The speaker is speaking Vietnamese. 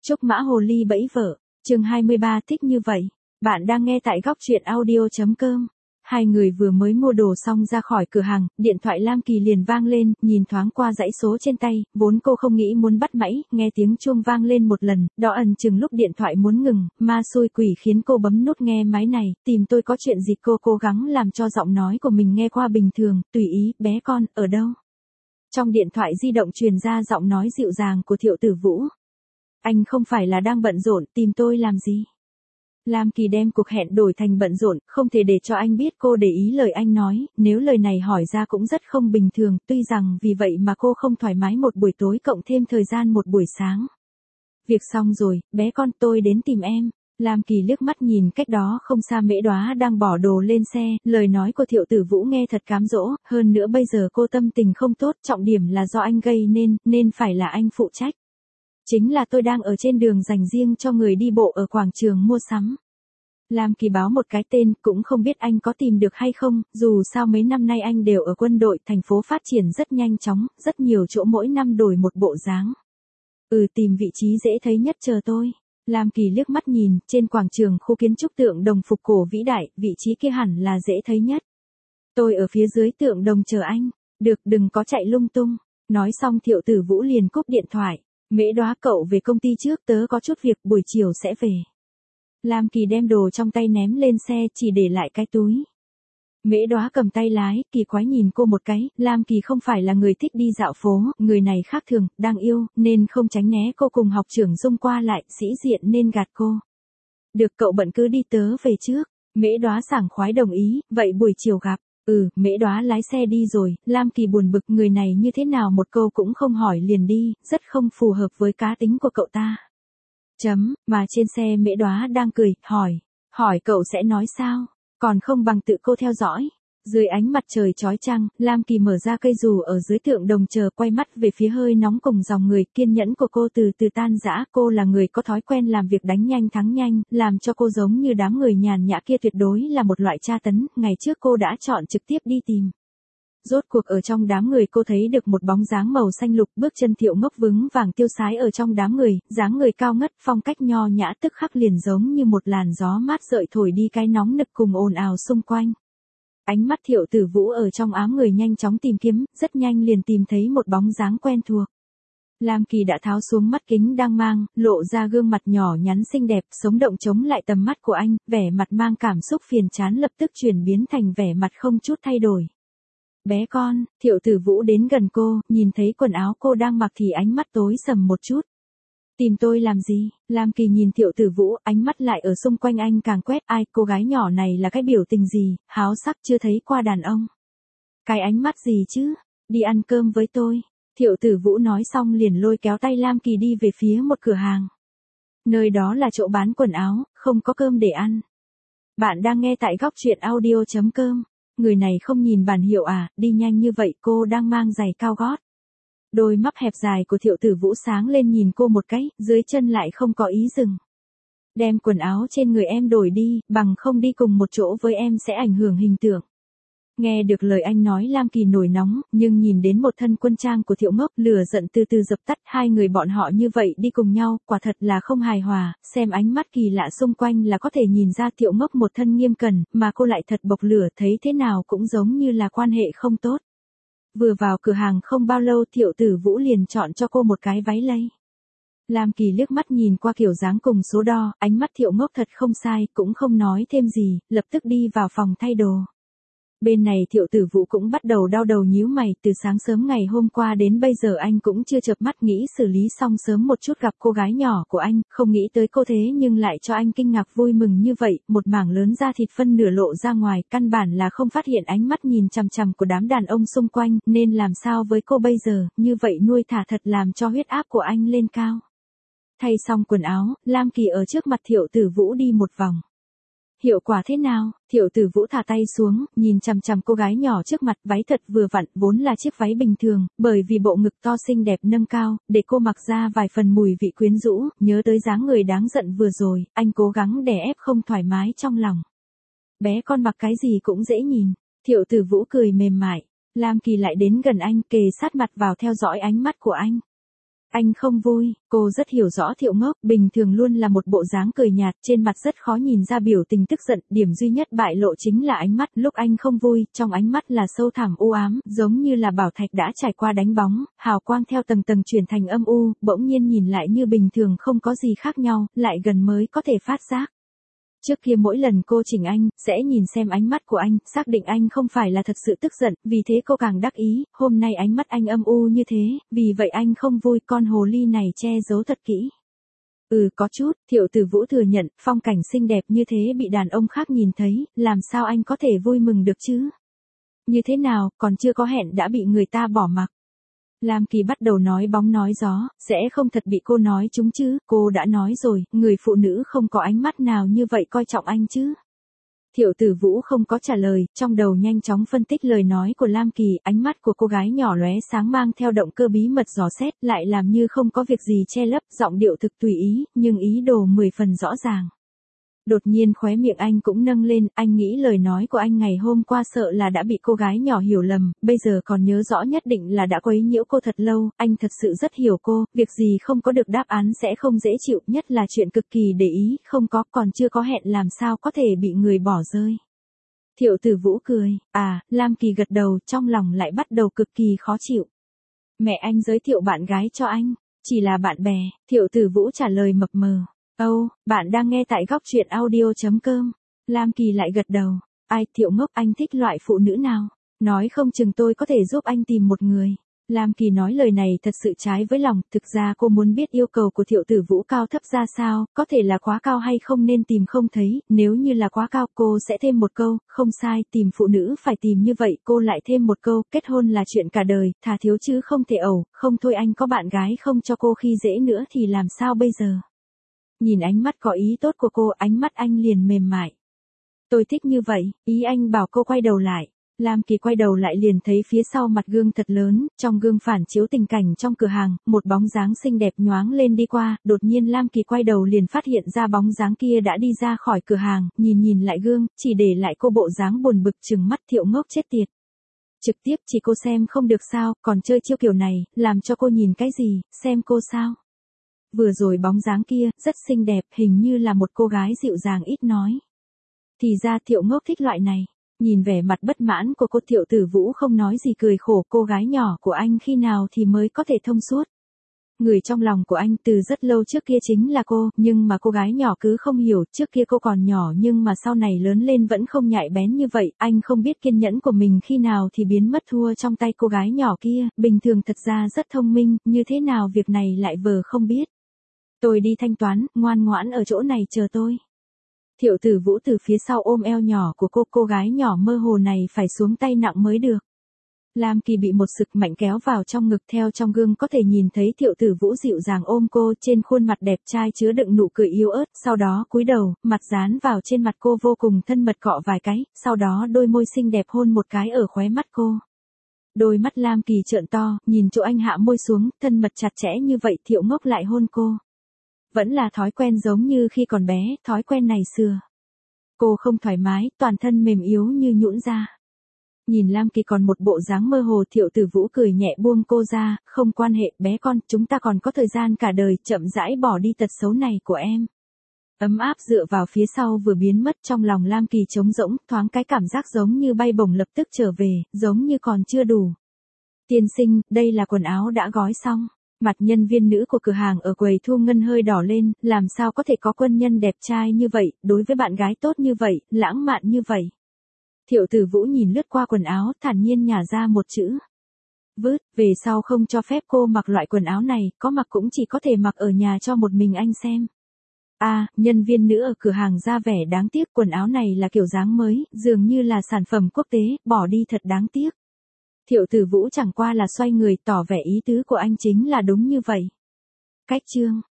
Trúc Mã Hồ Ly bẫy vợ, chương 23 thích như vậy. Bạn đang nghe tại góc truyện audio.com. Hai người vừa mới mua đồ xong ra khỏi cửa hàng, điện thoại Lam Kỳ liền vang lên, nhìn thoáng qua dãy số trên tay, vốn cô không nghĩ muốn bắt máy, nghe tiếng chuông vang lên một lần, đó ẩn chừng lúc điện thoại muốn ngừng, ma xui quỷ khiến cô bấm nút nghe máy này, tìm tôi có chuyện gì. Cô cố gắng làm cho giọng nói của mình nghe qua bình thường, tùy ý, bé con, ở đâu? Trong điện thoại di động truyền ra giọng nói dịu dàng của Thiệu Tử Vũ. Anh không phải là đang bận rộn, tìm tôi làm gì? Lam Kỳ đem cuộc hẹn đổi thành bận rộn, không thể để cho anh biết cô để ý lời anh nói, nếu lời này hỏi ra cũng rất không bình thường, tuy rằng vì vậy mà cô không thoải mái một buổi tối cộng thêm thời gian một buổi sáng. Việc xong rồi, bé con, tôi đến tìm em. Lam Kỳ liếc mắt nhìn cách đó không xa Mễ Đóa đang bỏ đồ lên xe, lời nói của Thiệu Tử Vũ nghe thật cám dỗ, hơn nữa bây giờ cô tâm tình không tốt, trọng điểm là do anh gây nên phải là anh phụ trách. Chính là tôi đang ở trên đường dành riêng cho người đi bộ ở quảng trường mua sắm. Lam Kỳ báo một cái tên, cũng không biết anh có tìm được hay không, dù sao mấy năm nay anh đều ở quân đội, thành phố phát triển rất nhanh chóng, rất nhiều chỗ mỗi năm đổi một bộ dáng. Tìm vị trí dễ thấy nhất, chờ tôi. Lam Kỳ liếc mắt nhìn, trên quảng trường khu kiến trúc tượng đồng phục cổ vĩ đại, vị trí kia hẳn là dễ thấy nhất. Tôi ở phía dưới tượng đồng chờ anh. Được, đừng có chạy lung tung. Nói xong Thiệu Tử Vũ liền cúp điện thoại. Mễ Đóa, cậu về công ty trước, tớ có chút việc, buổi chiều sẽ về. Lam Kỳ đem đồ trong tay ném lên xe, chỉ để lại cái túi. Mễ Đóa cầm tay lái, kỳ quái nhìn cô một cái, Lam Kỳ không phải là người thích đi dạo phố, người này khác thường, đang yêu, nên không tránh né cô cùng học trưởng Dung qua lại, sĩ diện nên gạt cô. Được, cậu bận cứ đi, tớ về trước. Mễ Đóa sảng khoái đồng ý, vậy buổi chiều gặp. Mễ Đóa lái xe đi rồi, Lam Kỳ buồn bực, người này như thế nào một câu cũng không hỏi liền đi, rất không phù hợp với cá tính của cậu ta. Mà trên xe Mễ Đóa đang cười, hỏi cậu sẽ nói sao, còn không bằng tự cô theo dõi. Dưới ánh mặt trời chói chang, Lam Kỳ mở ra cây dù ở dưới tượng đồng chờ, quay mắt về phía hơi nóng cùng dòng người, kiên nhẫn của cô từ từ tan rã, cô là người có thói quen làm việc đánh nhanh thắng nhanh, làm cho cô giống như đám người nhàn nhã kia tuyệt đối là một loại tra tấn, ngày trước cô đã chọn trực tiếp đi tìm. Rốt cuộc ở trong đám người cô thấy được một bóng dáng màu xanh lục, bước chân Thiệu Ngốc vững vàng tiêu sái ở trong đám người, dáng người cao ngất, phong cách nho nhã, tức khắc liền giống như một làn gió mát rợi thổi đi cái nóng nực cùng ồn ào xung quanh. Ánh mắt Thiệu Tử Vũ ở trong ám người nhanh chóng tìm kiếm, rất nhanh liền tìm thấy một bóng dáng quen thuộc. Lam Kỳ đã tháo xuống mắt kính đang mang, lộ ra gương mặt nhỏ nhắn xinh đẹp, sống động chống lại tầm mắt của anh, vẻ mặt mang cảm xúc phiền chán lập tức chuyển biến thành vẻ mặt không chút thay đổi. Bé con, Thiệu Tử Vũ đến gần cô, nhìn thấy quần áo cô đang mặc thì ánh mắt tối sầm một chút. Tìm tôi làm gì? Lam Kỳ nhìn Thiệu Tử Vũ, ánh mắt lại ở xung quanh anh càng quét, ai, cô gái nhỏ này là cái biểu tình gì, háo sắc chưa thấy qua đàn ông. Cái ánh mắt gì chứ? Đi ăn cơm với tôi. Thiệu Tử Vũ nói xong liền lôi kéo tay Lam Kỳ đi về phía một cửa hàng. Nơi đó là chỗ bán quần áo, không có cơm để ăn. Bạn đang nghe tại góc truyện audio.com. Người này không nhìn bảng hiệu à, đi nhanh như vậy, cô đang mang giày cao gót. Đôi mắt hẹp dài của Thiệu Tử Vũ sáng lên nhìn cô một cái, dưới chân lại không có ý dừng. Đem quần áo trên người em đổi đi, bằng không đi cùng một chỗ với em sẽ ảnh hưởng hình tượng. Nghe được lời anh nói Lam Kỳ nổi nóng, nhưng nhìn đến một thân quân trang của Thiệu Ngốc, lửa giận từ từ dập tắt, hai người bọn họ như vậy đi cùng nhau, quả thật là không hài hòa, xem ánh mắt kỳ lạ xung quanh là có thể nhìn ra Thiệu Ngốc một thân nghiêm cẩn, mà cô lại thật bộc lửa, thấy thế nào cũng giống như là quan hệ không tốt. Vừa vào cửa hàng không bao lâu Thiệu Tử Vũ liền chọn cho cô một cái váy lây. Lam Kỳ liếc mắt nhìn qua kiểu dáng cùng số đo, ánh mắt Thiệu Ngốc thật không sai, cũng không nói thêm gì, lập tức đi vào phòng thay đồ. Bên này Thiệu Tử Vũ cũng bắt đầu đau đầu nhíu mày, từ sáng sớm ngày hôm qua đến bây giờ anh cũng chưa chợp mắt, nghĩ xử lý xong sớm một chút gặp cô gái nhỏ của anh, không nghĩ tới cô thế nhưng lại cho anh kinh ngạc vui mừng như vậy, một mảng lớn da thịt phân nửa lộ ra ngoài, căn bản là không phát hiện ánh mắt nhìn chằm chằm của đám đàn ông xung quanh, nên làm sao với cô bây giờ, như vậy nuôi thả thật làm cho huyết áp của anh lên cao. Thay xong quần áo, Lam Kỳ ở trước mặt Thiệu Tử Vũ đi một vòng. Hiệu quả thế nào? Thiệu Tử Vũ thả tay xuống, nhìn chằm chằm cô gái nhỏ trước mặt, váy thật vừa vặn, vốn là chiếc váy bình thường, bởi vì bộ ngực to xinh đẹp nâng cao, để cô mặc ra vài phần mùi vị quyến rũ, nhớ tới dáng người đáng giận vừa rồi, anh cố gắng đè ép không thoải mái trong lòng. Bé con mặc cái gì cũng dễ nhìn. Thiệu Tử Vũ cười mềm mại. Lam Kỳ lại đến gần anh, kề sát mặt vào theo dõi ánh mắt của anh. Anh không vui, cô rất hiểu rõ Thiệu Ngốc, bình thường luôn là một bộ dáng cười nhạt, trên mặt rất khó nhìn ra biểu tình tức giận, điểm duy nhất bại lộ chính là ánh mắt, lúc anh không vui, trong ánh mắt là sâu thẳm u ám, giống như là bảo thạch đã trải qua đánh bóng, hào quang theo tầng tầng chuyển thành âm u, bỗng nhiên nhìn lại như bình thường không có gì khác nhau, lại gần mới có thể phát giác. Trước kia mỗi lần cô chỉnh anh, sẽ nhìn xem ánh mắt của anh, xác định anh không phải là thật sự tức giận, vì thế cô càng đắc ý, hôm nay ánh mắt anh âm u như thế, vì vậy anh không vui, con hồ ly này che giấu thật kỹ. Có chút, Thiệu Tử Vũ thừa nhận, phong cảnh xinh đẹp như thế bị đàn ông khác nhìn thấy, làm sao anh có thể vui mừng được chứ? Như thế nào, còn chưa có hẹn đã bị người ta bỏ mặc. Lam Kỳ bắt đầu nói bóng nói gió, sẽ không thật bị cô nói trúng chứ, cô đã nói rồi, người phụ nữ không có ánh mắt nào như vậy coi trọng anh chứ. Thiệu Tử Vũ không có trả lời, trong đầu nhanh chóng phân tích lời nói của Lam Kỳ, ánh mắt của cô gái nhỏ lóe sáng mang theo động cơ bí mật dò xét, lại làm như không có việc gì che lấp, giọng điệu thực tùy ý, nhưng ý đồ 10 phần rõ ràng. Đột nhiên khóe miệng anh cũng nâng lên, anh nghĩ lời nói của anh ngày hôm qua sợ là đã bị cô gái nhỏ hiểu lầm, bây giờ còn nhớ rõ nhất định là đã quấy nhiễu cô thật lâu, anh thật sự rất hiểu cô, việc gì không có được đáp án sẽ không dễ chịu, nhất là chuyện cực kỳ để ý, không có, còn chưa có hẹn làm sao có thể bị người bỏ rơi. Thiệu Tử Vũ cười, Lam Kỳ gật đầu, trong lòng lại bắt đầu cực kỳ khó chịu. Mẹ anh giới thiệu bạn gái cho anh, chỉ là bạn bè, Thiệu Tử Vũ trả lời mập mờ. Bạn đang nghe tại góc truyện audio.com. Lam Kỳ lại gật đầu. Ai, Thiệu Ngốc, anh thích loại phụ nữ nào? Nói không chừng tôi có thể giúp anh tìm một người. Lam Kỳ nói lời này thật sự trái với lòng, thực ra cô muốn biết yêu cầu của Thiệu Tử Vũ cao thấp ra sao, có thể là quá cao hay không nên tìm không thấy, nếu như là quá cao cô sẽ thêm một câu, không sai, tìm phụ nữ phải tìm như vậy, cô lại thêm một câu, kết hôn là chuyện cả đời, thà thiếu chứ không thể ẩu, không thôi anh có bạn gái không cho cô khi dễ nữa thì làm sao bây giờ? Nhìn ánh mắt có ý tốt của cô, ánh mắt anh liền mềm mại. Tôi thích như vậy, ý anh bảo cô quay đầu lại. Lam Kỳ quay đầu lại liền thấy phía sau mặt gương thật lớn, trong gương phản chiếu tình cảnh trong cửa hàng, một bóng dáng xinh đẹp nhoáng lên đi qua, đột nhiên Lam Kỳ quay đầu liền phát hiện ra bóng dáng kia đã đi ra khỏi cửa hàng, nhìn lại gương, chỉ để lại cô bộ dáng buồn bực trừng mắt Thiệu Ngốc chết tiệt. Trực tiếp chỉ cô xem không được sao, còn chơi chiêu kiểu này, làm cho cô nhìn cái gì, xem cô sao. Vừa rồi bóng dáng kia, rất xinh đẹp, hình như là một cô gái dịu dàng ít nói. Thì ra Thiệu Ngốc thích loại này. Nhìn vẻ mặt bất mãn của cô, Thiệu Tử Vũ không nói gì cười khổ, cô gái nhỏ của anh khi nào thì mới có thể thông suốt. Người trong lòng của anh từ rất lâu trước kia chính là cô, nhưng mà cô gái nhỏ cứ không hiểu, trước kia cô còn nhỏ nhưng mà sau này lớn lên vẫn không nhạy bén như vậy, anh không biết kiên nhẫn của mình khi nào thì biến mất thua trong tay cô gái nhỏ kia, bình thường thật ra rất thông minh, như thế nào việc này lại vờ không biết. Tôi đi thanh toán, ngoan ngoãn ở chỗ này chờ tôi. Thiệu Tử Vũ từ phía sau ôm eo nhỏ của cô gái nhỏ mơ hồ này phải xuống tay nặng mới được. Lam Kỳ bị một sực mạnh kéo vào trong ngực, theo trong gương có thể nhìn thấy Thiệu Tử Vũ dịu dàng ôm cô, trên khuôn mặt đẹp trai chứa đựng nụ cười yếu ớt, sau đó cúi đầu, mặt dán vào trên mặt cô vô cùng thân mật cọ vài cái, sau đó đôi môi xinh đẹp hôn một cái ở khóe mắt cô. Đôi mắt Lam Kỳ trợn to, nhìn chỗ anh hạ môi xuống, thân mật chặt chẽ như vậy, Thiệu Ngốc lại hôn cô. Vẫn là thói quen giống như khi còn bé, thói quen này xưa. Cô không thoải mái, toàn thân mềm yếu như nhũn ra. Nhìn Lam Kỳ còn một bộ dáng mơ hồ, Thiệu Tử Vũ cười nhẹ buông cô ra, không quan hệ, bé con, chúng ta còn có thời gian cả đời, chậm rãi bỏ đi tật xấu này của em. Ấm áp dựa vào phía sau vừa biến mất, trong lòng Lam Kỳ trống rỗng, thoáng cái cảm giác giống như bay bổng lập tức trở về, giống như còn chưa đủ. Tiên sinh, đây là quần áo đã gói xong. Mặt nhân viên nữ của cửa hàng ở quầy thu ngân hơi đỏ lên, làm sao có thể có quân nhân đẹp trai như vậy, đối với bạn gái tốt như vậy, lãng mạn như vậy. Thiệu Tử Vũ nhìn lướt qua quần áo, thản nhiên nhả ra một chữ. Vứt, về sau không cho phép cô mặc loại quần áo này, có mặc cũng chỉ có thể mặc ở nhà cho một mình anh xem. Nhân viên nữ ở cửa hàng ra vẻ đáng tiếc, quần áo này là kiểu dáng mới, dường như là sản phẩm quốc tế, bỏ đi thật đáng tiếc. Thiệu Tử Vũ chẳng qua là xoay người tỏ vẻ ý tứ của anh chính là đúng như vậy. Cách chương